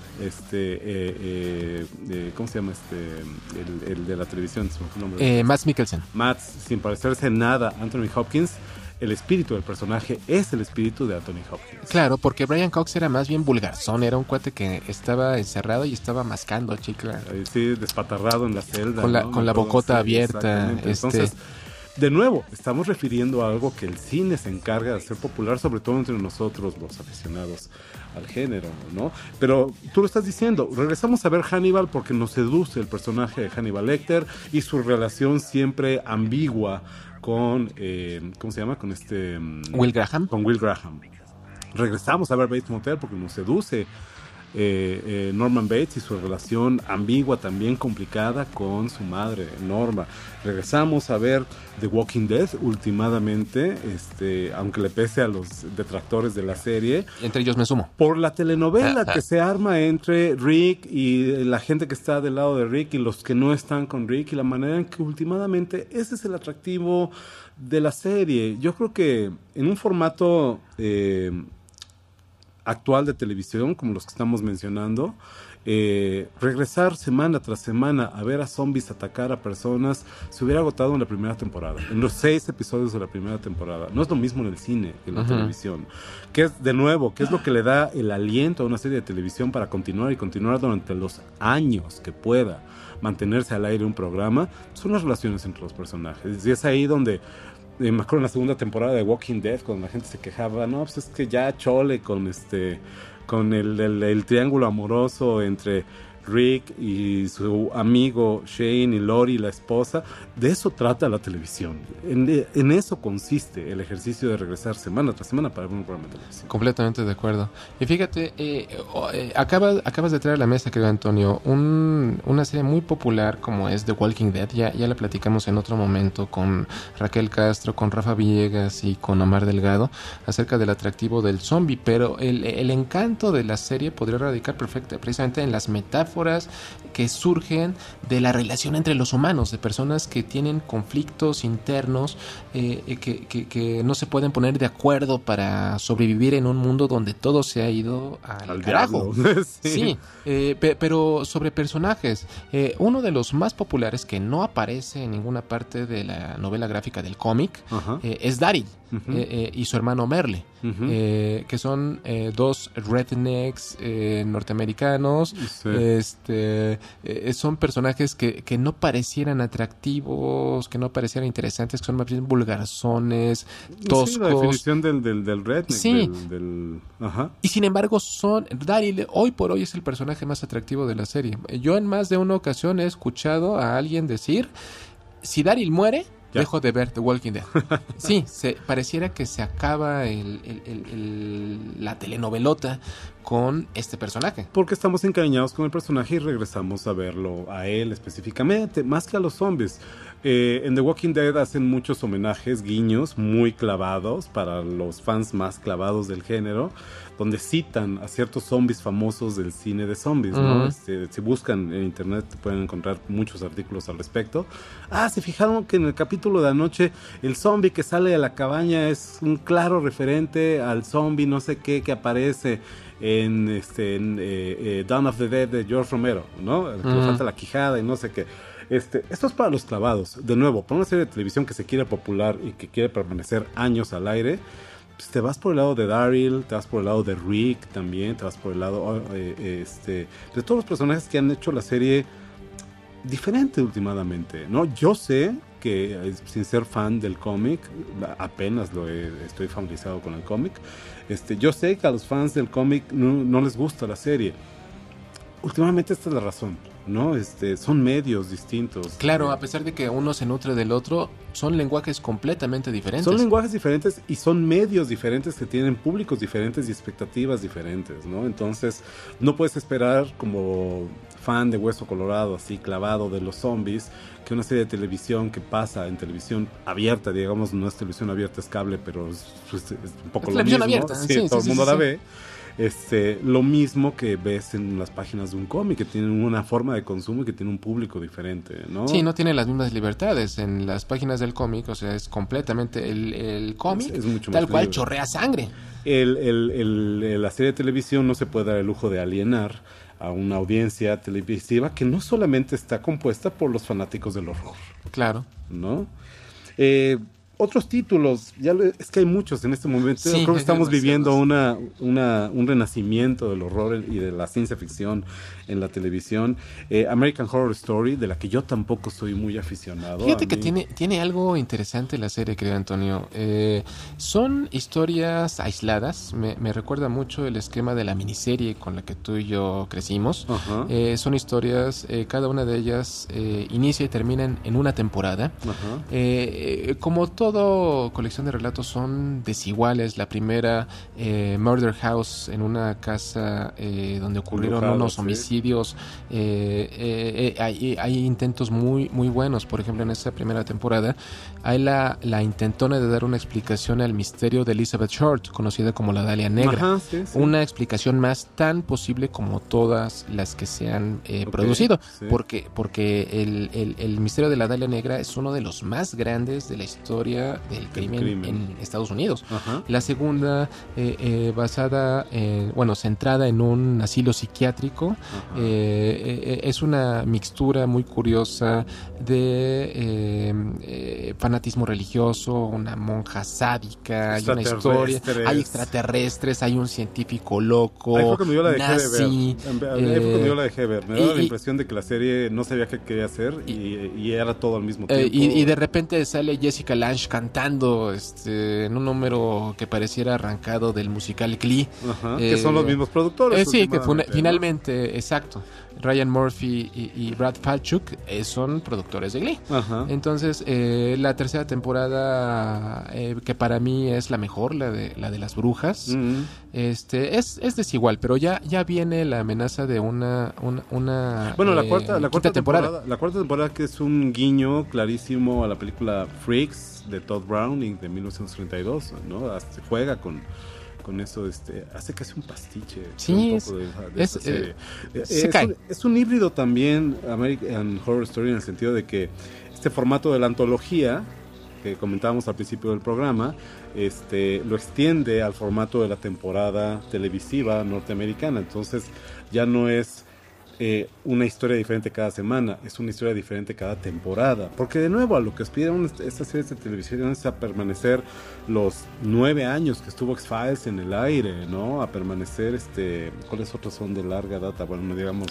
¿Cómo se llama el de la televisión? Mads Mikkelsen. Mads, sin parecerse en nada Anthony Hopkins. El espíritu del personaje es el espíritu de Anthony Hopkins. Claro, porque Brian Cox era más bien vulgarzón, era un cuate que estaba encerrado y estaba mascando chicle. Sí, despatarrado en la celda. Con la bocota abierta. Entonces, de nuevo, estamos refiriendo a algo que el cine se encarga de hacer popular, sobre todo entre nosotros, los aficionados al género, ¿no? Pero tú lo estás diciendo, regresamos a ver Hannibal porque nos seduce el personaje de Hannibal Lecter y su relación siempre ambigua con, ¿cómo se llama? Con Will Graham. Con Will Graham. Regresamos a ver Bates Motel porque nos seduce Norman Bates y su relación ambigua, también complicada, con su madre, Norma. Regresamos a ver The Walking Dead últimamente, aunque le pese a los detractores de la serie. Entre ellos me sumo. Por la telenovela que se arma entre Rick y la gente que está del lado de Rick y los que no están con Rick, y la manera en que últimamente ese es el atractivo de la serie. Yo creo que en un formato actual de televisión, como los que estamos mencionando, regresar semana tras semana a ver a zombies atacar a personas se hubiera agotado en la primera temporada, en los 6 episodios de la primera temporada. No es lo mismo en el cine que en la televisión, que es, de nuevo, que es lo que le da el aliento a una serie de televisión para continuar durante los años que pueda mantenerse al aire un programa. Son las relaciones entre los personajes, y es ahí donde me acuerdo en la segunda temporada de Walking Dead, cuando la gente se quejaba, no, pues es que ya chole con el triángulo amoroso entre Rick y su amigo Shane y Lori, la esposa. De eso trata la televisión. En eso consiste el ejercicio de regresar semana tras semana para ver un programa de televisión. Completamente de acuerdo. Y fíjate, acabas de traer a la mesa, querido Antonio, una serie muy popular como es The Walking Dead. Ya la platicamos en otro momento con Raquel Castro, con Rafa Villegas y con Omar Delgado acerca del atractivo del zombie, pero el encanto de la serie podría radicar precisamente en las metáforas metáforas que surgen de la relación entre los humanos, de personas que tienen conflictos internos, que no se pueden poner de acuerdo para sobrevivir en un mundo donde todo se ha ido al carajo. Sí, pero sobre personajes, uno de los más populares que no aparece en ninguna parte de la novela gráfica del cómic es Daryl. Y su hermano Merle, que son dos rednecks norteamericanos. Son personajes que no parecieran atractivos, que no parecieran interesantes, que son más bien vulgarzones, toscos. Sí, la definición del redneck. Sí. Y sin embargo Daryl hoy por hoy es el personaje más atractivo de la serie. Yo en más de una ocasión he escuchado a alguien decir: si Daryl muere, dejo de ver The Walking Dead. Sí, pareciera que se acaba la telenovelota con este personaje. Porque estamos encariñados con el personaje y regresamos a verlo a él específicamente, más que a los zombies. En The Walking Dead hacen muchos homenajes, guiños muy clavados para los fans más clavados del género, donde citan a ciertos zombies famosos del cine de zombies, ¿no? Si buscan en internet pueden encontrar muchos artículos al respecto. ¿Se fijaron que en el capítulo de anoche el zombie que sale de la cabaña es un claro referente al zombie no sé qué que aparece en Dawn of the Dead de George Romero, ¿no? Que le falta la quijada y no sé qué. Esto es para los clavados. De nuevo, para una serie de televisión que se quiere popular y que quiere permanecer años al aire, pues te vas por el lado de Daryl, te vas por el lado de Rick también, te vas por el lado de todos los personajes que han hecho la serie diferente últimamente, ¿no? Yo sé que, sin ser fan del cómic, apenas estoy familiarizado con el cómic, yo sé que a los fans del cómic no les gusta la serie. Últimamente esta es la razón, ¿no? Son medios distintos. Claro, a pesar de que uno se nutre del otro, son lenguajes completamente diferentes. Son lenguajes diferentes y son medios diferentes que tienen públicos diferentes y expectativas diferentes, ¿no? Entonces, no puedes esperar como fan de Hueso Colorado, así clavado de los zombies, que una serie de televisión que pasa en televisión abierta, digamos, no es televisión abierta, es cable, pero es un poco lo mismo. Abierta. Sí, todo el mundo la ve. Lo mismo que ves en las páginas de un cómic, que tienen una forma de consumo y que tiene un público diferente, ¿no? Sí, no tiene las mismas libertades en las páginas del cómic, o sea, es completamente el cómic es mucho tal cual libre. Chorrea sangre. La serie de televisión no se puede dar el lujo de alienar a una audiencia televisiva que no solamente está compuesta por los fanáticos del horror. Claro. ¿No? Otros títulos, es que hay muchos en este momento. Sí, creo que estamos viviendo un renacimiento del horror y de la ciencia ficción en la televisión. American Horror Story, de la que yo tampoco soy muy aficionado. Fíjate que tiene algo interesante la serie, querido Antonio. Son historias aisladas. Me recuerda mucho el esquema de la miniserie con la que tú y yo crecimos. Son historias, cada una de ellas inicia y termina en una temporada. Como todo colección de relatos son desiguales. La primera, Murder House, en una casa donde ocurrieron unos homicidios. Hay intentos muy, muy buenos. Por ejemplo, en esa primera temporada hay la intentona de dar una explicación al misterio de Elizabeth Short, conocida como la Dalia Negra. Una explicación más tan posible como todas las que se han producido. Porque el misterio de la Dalia Negra es uno de los más grandes de la historia del crimen en Estados Unidos. La segunda, centrada en un asilo psiquiátrico, es una mixtura muy curiosa de fanatismo religioso, una monja sádica, hay una historia, hay extraterrestres, hay un científico loco, ahí fue cuando yo la dejé de ver. Me daba la impresión de que la serie no sabía qué quería hacer y era todo al mismo tiempo. Y de repente sale Jessica Lange cantando en un número que pareciera arrancado del musical Glee. Que son los mismos productores. Sí, que finalmente, exacto. Ryan Murphy y Brad Falchuk son productores de Glee. Entonces, la tercera temporada, que para mí es la mejor, la de las brujas, es desigual, pero ya viene la amenaza de una la cuarta temporada. La cuarta temporada, que es un guiño clarísimo a la película Freaks de Todd Browning de 1932, ¿no? Se juega con con eso hace casi un pastiche. Sí, un poco de esa serie. Se cae. Es un híbrido también American Horror Story, en el sentido de que este formato de la antología que comentábamos al principio del programa, lo extiende al formato de la temporada televisiva norteamericana. Entonces ya no es una historia diferente cada semana, es una historia diferente cada temporada, porque de nuevo a lo que aspiran estas series de televisión es a permanecer los 9 años que estuvo X-Files en el aire, ¿no? A permanecer, ¿cuáles otros son de larga data? Bueno, digamos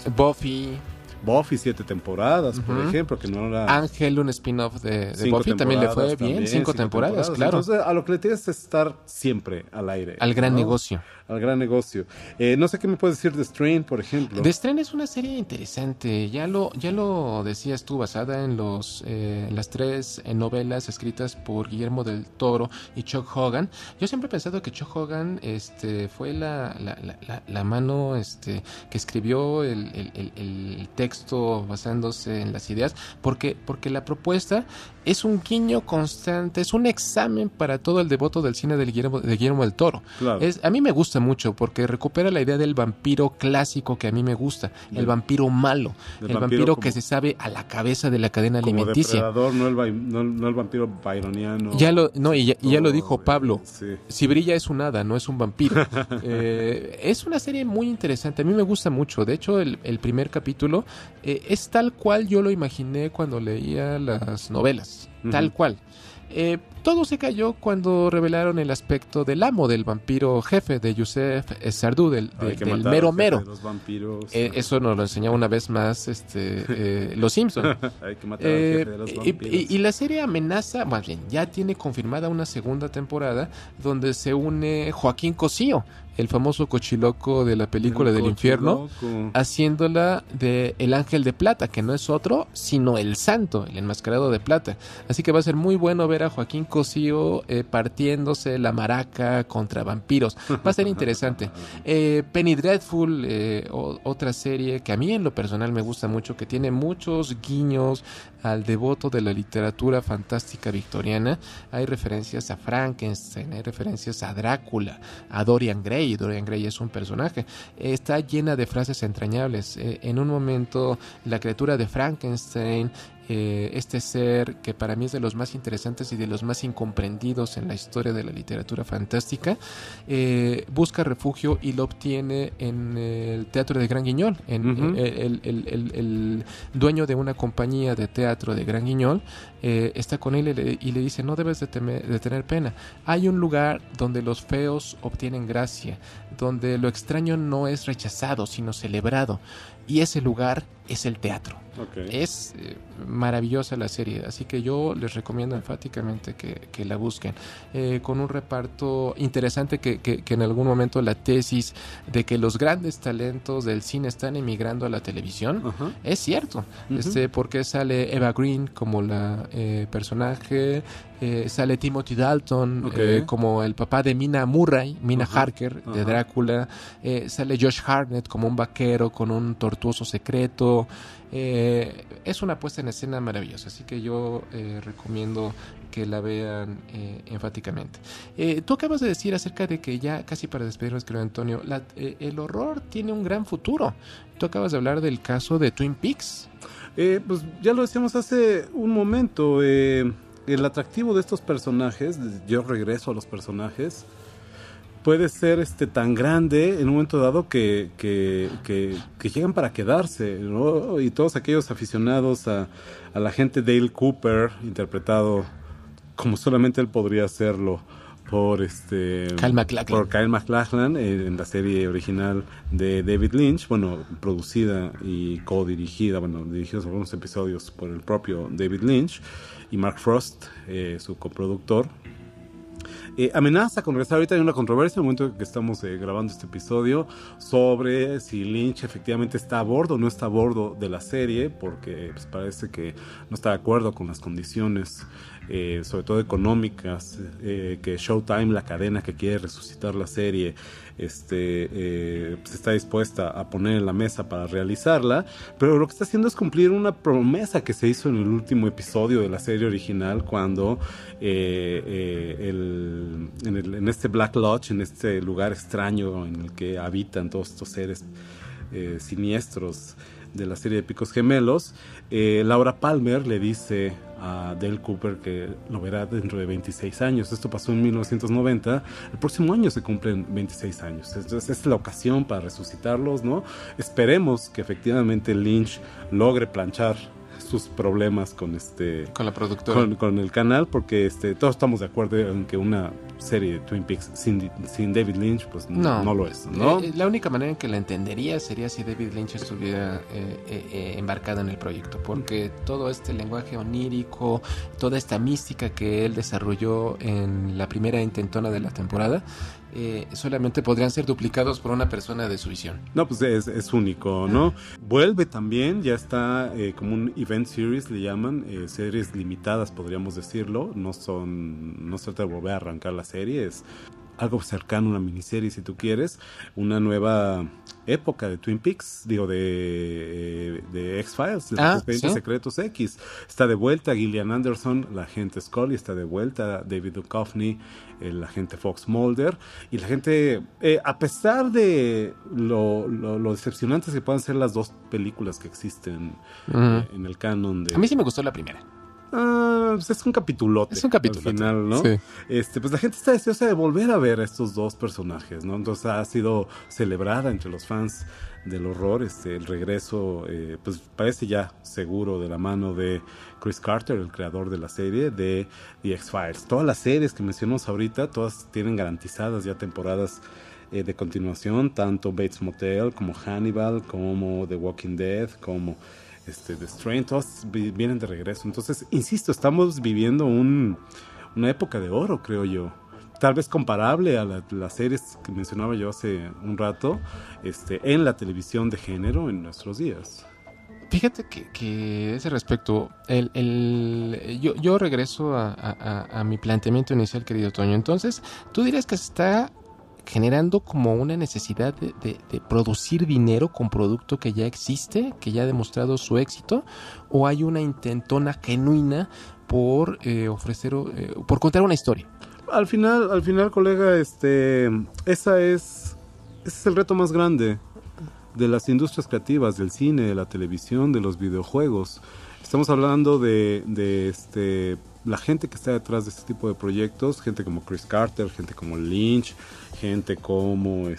Buffy 7 temporadas, por ejemplo, que no era... Ángel, un spin-off de Buffy, también le fue bien, 5 temporadas, claro. Entonces, a lo que le tienes es estar siempre al aire. Al gran negocio. Al gran negocio. No sé qué me puedes decir de Strain, por ejemplo. The Strain es una serie interesante. Ya lo decías tú, basada en las 3 novelas escritas por Guillermo del Toro y Chuck Hogan. Yo siempre he pensado que Chuck Hogan fue la mano que escribió el texto basándose en las ideas, porque la propuesta es un guiño constante, es un examen para todo el devoto del cine de Guillermo del Toro. Claro. A mí me gusta mucho porque recupera la idea del vampiro clásico que a mí me gusta, el vampiro malo, el vampiro que se sabe a la cabeza de la cadena alimenticia. Depredador, no el vampiro byroniano. Ya lo dijo Pablo. Sí. Si brilla es un hada, no es un vampiro. Es una serie muy interesante, a mí me gusta mucho. De hecho, el primer capítulo es tal cual yo lo imaginé cuando leía las novelas, tal cual. Todo se cayó cuando revelaron el aspecto del amo del vampiro jefe de Youssef Sardou, del mero mero. De los vampiros. Eso nos lo enseñó una vez más Los Simpson. Hay que matar al jefe de los vampiros. Y la serie amenaza, más bien, ya tiene confirmada una segunda temporada donde se une Joaquín Cosío, el famoso cochiloco de la película del infierno, haciéndola de El Ángel de Plata, que no es otro, sino el santo, el enmascarado de plata. Así que va a ser muy bueno ver a Joaquín Cosío partiéndose la maraca contra vampiros. Va a ser interesante. Penny Dreadful, otra serie que a mí en lo personal me gusta mucho, que tiene muchos guiños al devoto de la literatura fantástica victoriana. Hay referencias a Frankenstein, hay referencias a Drácula, a Dorian Gray. Dorian Gray es un personaje. Está llena de frases entrañables. En un momento, la criatura de Frankenstein, este ser que para mí es de los más interesantes y de los más incomprendidos en la historia de la literatura fantástica, busca refugio y lo obtiene en el Teatro de Gran Guiñol. El dueño de una compañía de teatro de Gran Guiñol está con él y le dice: no debes de tener pena. Hay un lugar donde los feos obtienen gracia, donde lo extraño no es rechazado sino celebrado, y ese lugar es el teatro. Okay. Es maravillosa la serie, así que yo les recomiendo enfáticamente que la busquen, con un reparto interesante, que en algún momento la tesis de que los grandes talentos del cine están emigrando a la televisión es cierto, porque sale Eva Green como la personaje, sale Timothy Dalton como el papá de Mina Harker de Drácula, sale Josh Hartnett como un vaquero con un tortuoso secreto. Es una puesta en escena maravillosa, así que yo recomiendo que la vean enfáticamente. Tú acabas de decir acerca de que, ya casi para despedirnos, querido Antonio, el horror tiene un gran futuro. Tú acabas de hablar del caso de Twin Peaks. Pues ya lo decíamos hace un momento, el atractivo de estos personajes, yo regreso a los personajes, puede ser tan grande en un momento dado que llegan para quedarse, ¿no? Y todos aquellos aficionados a la gente Dale Cooper, interpretado como solamente él podría hacerlo por Kyle MacLachlan en la serie original de David Lynch, producida y co-dirigida, dirigidos algunos episodios por el propio David Lynch, y Mark Frost, su coproductor. Amenaza con regresar. Ahorita hay una controversia en el momento que estamos grabando este episodio sobre si Lynch efectivamente está a bordo o no está a bordo de la serie, porque parece que no está de acuerdo con las condiciones, sobre todo económicas, que Showtime, la cadena que quiere resucitar la serie, está dispuesta a poner en la mesa para realizarla, pero lo que está haciendo es cumplir una promesa que se hizo en el último episodio de la serie original, cuando el en este Black Lodge, en este lugar extraño en el que habitan todos estos seres siniestros de la serie de Picos Gemelos, Laura Palmer le dice a Dale Cooper que lo verá dentro de 26 años. Esto pasó en 1990. El próximo año se cumplen 26 años. Entonces, esta es la ocasión para resucitarlos, ¿no? Esperemos que efectivamente Lynch logre planchar sus problemas con la productora, con el canal, porque todos estamos de acuerdo en que una serie de Twin Peaks sin David Lynch pues no lo es, ¿no? La única manera en que la entendería sería si David Lynch estuviera embarcado en el proyecto, porque todo este lenguaje onírico, toda esta mística que él desarrolló en la primera intentona de la temporada, solamente podrían ser duplicados por una persona de su visión. No, pues es único, ¿no? Vuelve también, ya está como un event series, le llaman, series limitadas, podríamos decirlo. No se trata de volver a arrancar la serie, es algo cercano a una miniserie, si tú quieres, una nueva época de Twin Peaks, de X-Files, de los Expedientes Secretos X. Está de vuelta Gillian Anderson, la agente Scully, está de vuelta David Duchovny, el agente Fox Mulder, y la gente, a pesar de lo decepcionantes que puedan ser las dos películas que existen en el canon de... A mí sí me gustó la primera. Pues es un capitulote. Es un capitulote. Al final, ¿no? Sí. Pues la gente está deseosa de volver a ver a estos dos personajes, ¿no? Entonces ha sido celebrada entre los fans del horror, el regreso, pues parece ya seguro, de la mano de Chris Carter, el creador de la serie de The X-Files. Todas las series que mencionamos ahorita, todas tienen garantizadas ya temporadas de continuación, tanto Bates Motel como Hannibal, como The Walking Dead, como The Strain, todos vienen de regreso. Entonces, insisto, estamos viviendo una época de oro, creo yo. Tal vez comparable a las series que mencionaba yo hace un rato, en la televisión de género en nuestros días. Fíjate que a ese respecto, yo regreso a mi planteamiento inicial, querido Toño. Entonces, ¿tú dirías que se está generando como una necesidad de producir dinero con producto que ya existe, que ya ha demostrado su éxito, o hay una intentona genuina por ofrecer, por contar una historia? Al final, colega, ese es el reto más grande de las industrias creativas, del cine, de la televisión, de los videojuegos. Estamos hablando de la gente que está detrás de este tipo de proyectos, gente como Chris Carter, gente como Lynch, gente como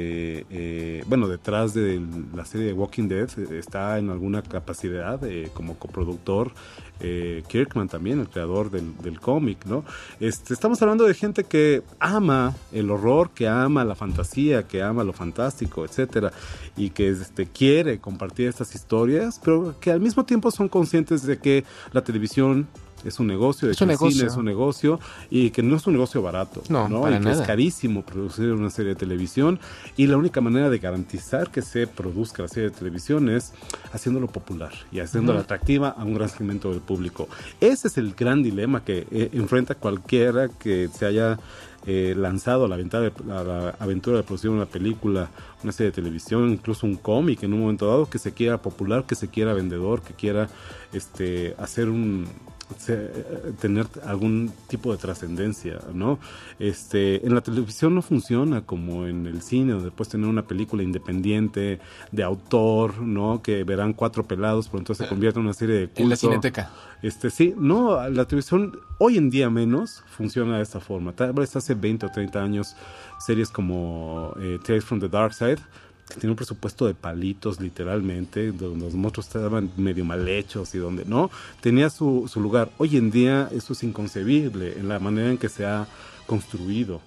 detrás de la serie de Walking Dead está en alguna capacidad como coproductor Kirkman también, el creador del cómic, ¿no? Estamos hablando de gente que ama el horror, que ama la fantasía, que ama lo fantástico, etcétera, y que quiere compartir estas historias, pero que al mismo tiempo son conscientes de que la televisión es un negocio, de que el cine es un negocio, y que no es un negocio barato, ¿no? Para y que nada. es carísimo producir una serie de televisión, y la única manera de garantizar que se produzca la serie de televisión es haciéndolo popular y haciéndola atractiva a un gran segmento del público. Ese es el gran dilema que enfrenta cualquiera que se haya lanzado a la aventura de producir una película, una serie de televisión, incluso un cómic en un momento dado, que se quiera popular, que se quiera vendedor, que quiera tener algún tipo de trascendencia, ¿no? En la televisión no funciona como en el cine, donde puedes tener una película independiente de autor, ¿no? Que verán 4 pelados, pero entonces se convierte en una serie de culto. En la Cineteca. Sí, no, la televisión hoy en día menos funciona de esta forma. Tal vez hace 20 o 30 años series como Tales from the Dark Side tiene un presupuesto de palitos, literalmente, donde los monstruos estaban medio mal hechos y donde no, tenía su lugar. Hoy en día eso es inconcebible en la manera en que se ha construido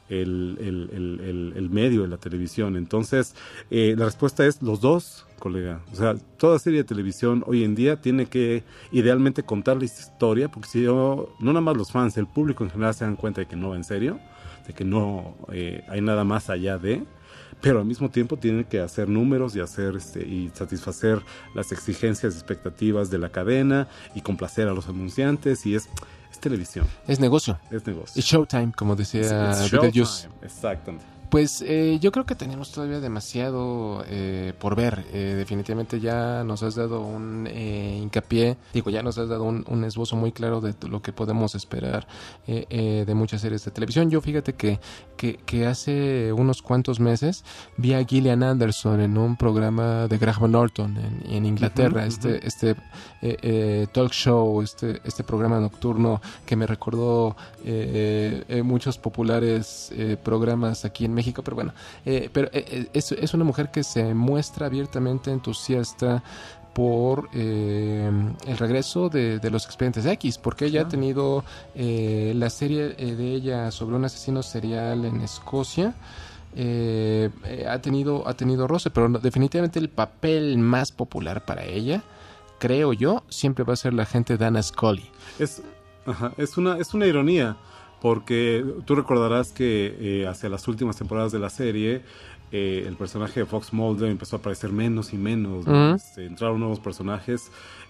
el medio de la televisión. Entonces, la respuesta es los dos, colega. O sea, toda serie de televisión hoy en día tiene que idealmente contar la historia, porque si no nada más los fans, el público en general se dan cuenta de que no va en serio, de que no hay nada más allá de... pero al mismo tiempo tienen que hacer números y y satisfacer las exigencias y expectativas de la cadena y complacer a los anunciantes, y es televisión. Es negocio. Es negocio. Es Showtime, como decía Es Beetlejuice. Exactamente. Pues yo creo que tenemos todavía demasiado por ver. Definitivamente ya nos has dado un hincapié, ya nos has dado un esbozo muy claro de lo que podemos esperar de muchas series de televisión. Yo fíjate que hace unos cuantos meses vi a Gillian Anderson en un programa de Graham Norton en Inglaterra, este talk show, este programa nocturno que me recordó muchos populares programas aquí en México, pero bueno, es una mujer que se muestra abiertamente entusiasta por el regreso de los Expedientes X, porque ella ha tenido la serie de ella sobre un asesino serial en Escocia. Ha tenido roce, pero definitivamente el papel más popular para ella, creo yo, siempre va a ser la agente Dana Scully. Es una ironía, porque tú recordarás que hacia las últimas temporadas de la serie el personaje de Fox Mulder empezó a aparecer menos y menos, ¿no? Entraron nuevos personajes,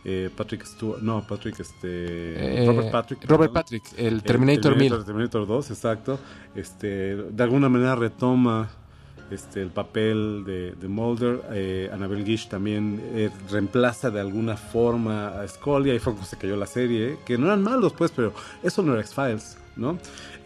Robert Patrick, el Terminator 1000. El Terminator 2, exacto. De alguna manera retoma el papel de Mulder. Annabelle Gish también reemplaza de alguna forma a Scully. Ahí fue cuando se cayó la serie, que no eran malos pues, pero eso no era X-Files, ¿no?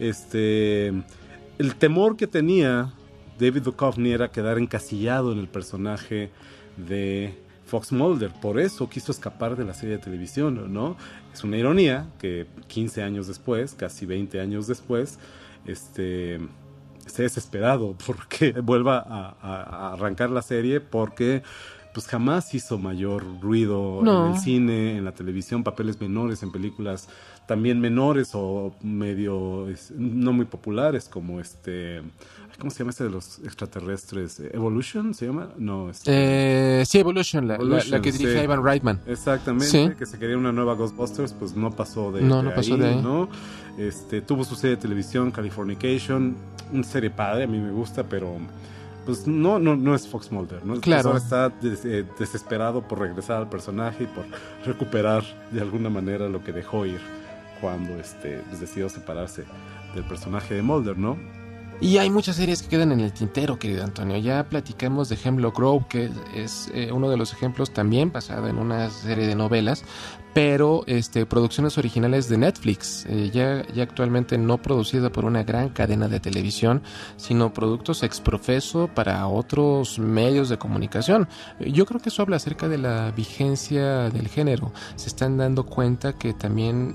El temor que tenía David Duchovny era quedar encasillado en el personaje de Fox Mulder, por eso quiso escapar de la serie de televisión, ¿no? Es una ironía que 15 años después, casi 20 años después, esté desesperado porque vuelva a arrancar la serie, porque pues jamás hizo mayor ruido en el cine, en la televisión, papeles menores en películas también menores o medio no muy populares, como ¿cómo se llama de los extraterrestres? ¿Evolution se llama? No, sí, Evolution, la que dirige Ivan Reitman. Exactamente, sí. Que se quería una nueva Ghostbusters, pues no pasó de ahí, ¿no? Tuvo su serie de televisión, Californication, una serie padre, a mí me gusta, pero pues no es Fox Mulder, ¿no? Claro. Pues ahora está desesperado por regresar al personaje y por recuperar de alguna manera lo que dejó ir cuando decidió separarse del personaje de Mulder, ¿no? Y hay muchas series que quedan en el tintero, querido Antonio. Ya platicamos de Hemlock Grove, que es uno de los ejemplos también basado en una serie de novelas, pero producciones originales de Netflix, ya actualmente no producida por una gran cadena de televisión, sino productos ex profeso para otros medios de comunicación. Yo creo que eso habla acerca de la vigencia del género. Se están dando cuenta que también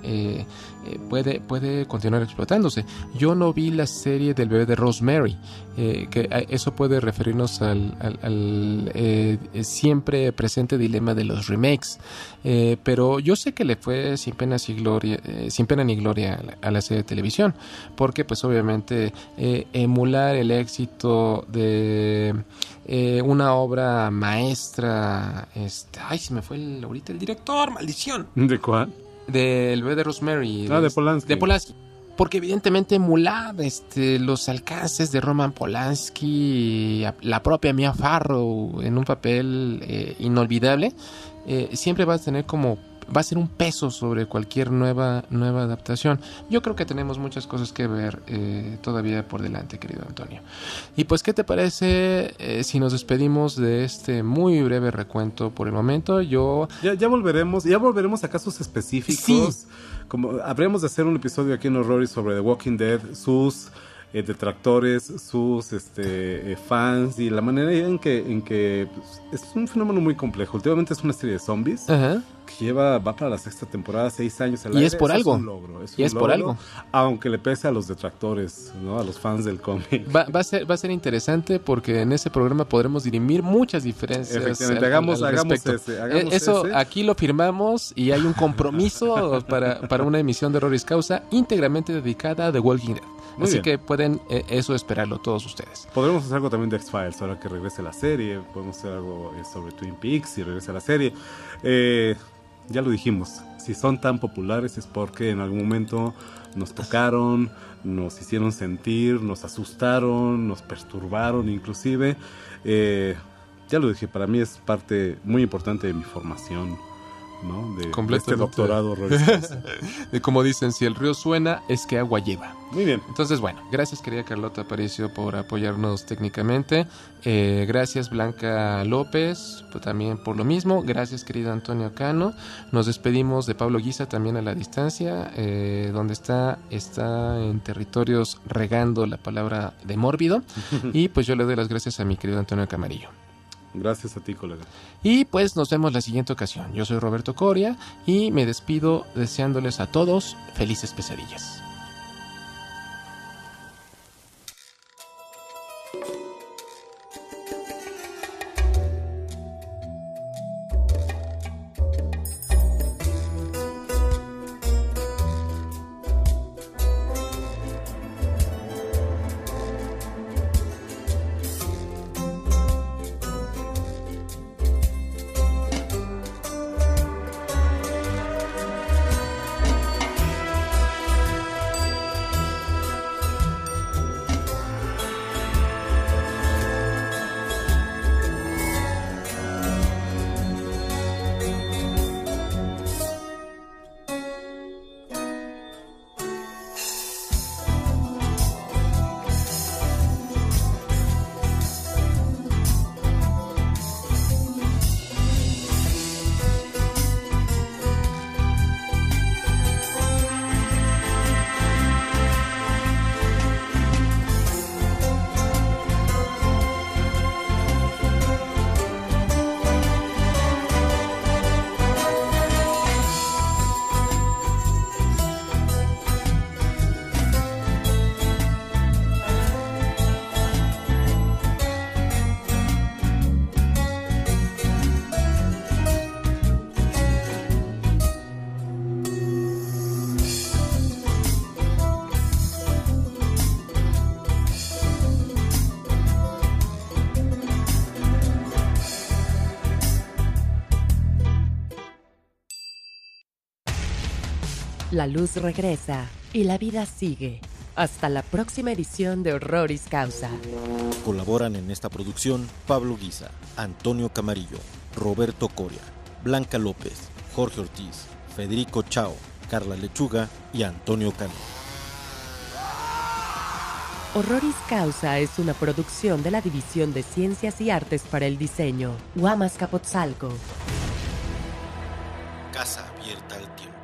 puede continuar explotándose. Yo no vi la serie del bebé de Rosemary, que eso puede referirnos al siempre presente dilema de los remakes, pero yo sé que le fue sin pena ni gloria a la serie de televisión, porque pues obviamente emular el éxito de una obra maestra, se me fue ahorita el director, maldición. ¿De cuál? Del bebé de Rosemary. De Polanski. De Polanski. Porque evidentemente emular los alcances de Roman Polanski, la propia Mia Farrow en un papel inolvidable, siempre va a ser un peso sobre cualquier nueva adaptación. Yo creo que tenemos muchas cosas que ver todavía por delante, querido Antonio. Y pues, ¿qué te parece si nos despedimos de este muy breve recuento por el momento? Ya volveremos a casos específicos. Sí. Como habremos de hacer un episodio aquí en Horror sobre The Walking Dead, sus detractores, sus fans y la manera en que pues, es un fenómeno muy complejo. Últimamente es una serie de zombies. Ajá. Que va para la 6ª temporada, 6 años al aire. Y es por algo. Es un logro, por algo. Aunque le pese a los detractores, ¿no? A los fans del cómic. Va a ser interesante porque en ese programa podremos dirimir muchas diferencias. Efectivamente, hagamos eso. ese. Aquí lo firmamos y hay un compromiso para una emisión de Horroris Causa íntegramente dedicada a The Walking Dead. Muy Así bien. que pueden esperarlo todos ustedes. Podremos hacer algo también de X-Files ahora que regrese la serie. Podemos hacer algo sobre Twin Peaks si regresa la serie. Ya lo dijimos, si son tan populares es porque en algún momento nos tocaron, nos hicieron sentir, nos asustaron, nos perturbaron inclusive. Ya lo dije, para mí es parte muy importante de mi formación ¿no? De este Completamente. doctorado Horroris Causa. De como dicen, si el río suena, es que agua lleva. Muy bien. Entonces, bueno, gracias querida Carlota Aparicio por apoyarnos técnicamente. Gracias Blanca López, pues, también por lo mismo. Gracias querido Antonio Cano. Nos despedimos de Pablo Guisa también a la distancia, donde está en territorios regando la palabra de mórbido. Y pues yo le doy las gracias a mi querido Antonio Camarillo. Gracias a ti, colega. Y pues nos vemos la siguiente ocasión. Yo soy Roberto Coria y me despido deseándoles a todos felices pesadillas. La luz regresa y la vida sigue. Hasta la próxima edición de Horroris Causa. Colaboran en esta producción Pablo Guisa, Antonio Camarillo, Roberto Coria, Blanca López, Jorge Ortiz, Federico Chao, Carla Lechuga y Antonio Cano. Horroris Causa es una producción de la División de Ciencias y Artes para el Diseño, Guamas Capotzalco. Casa abierta al tiempo.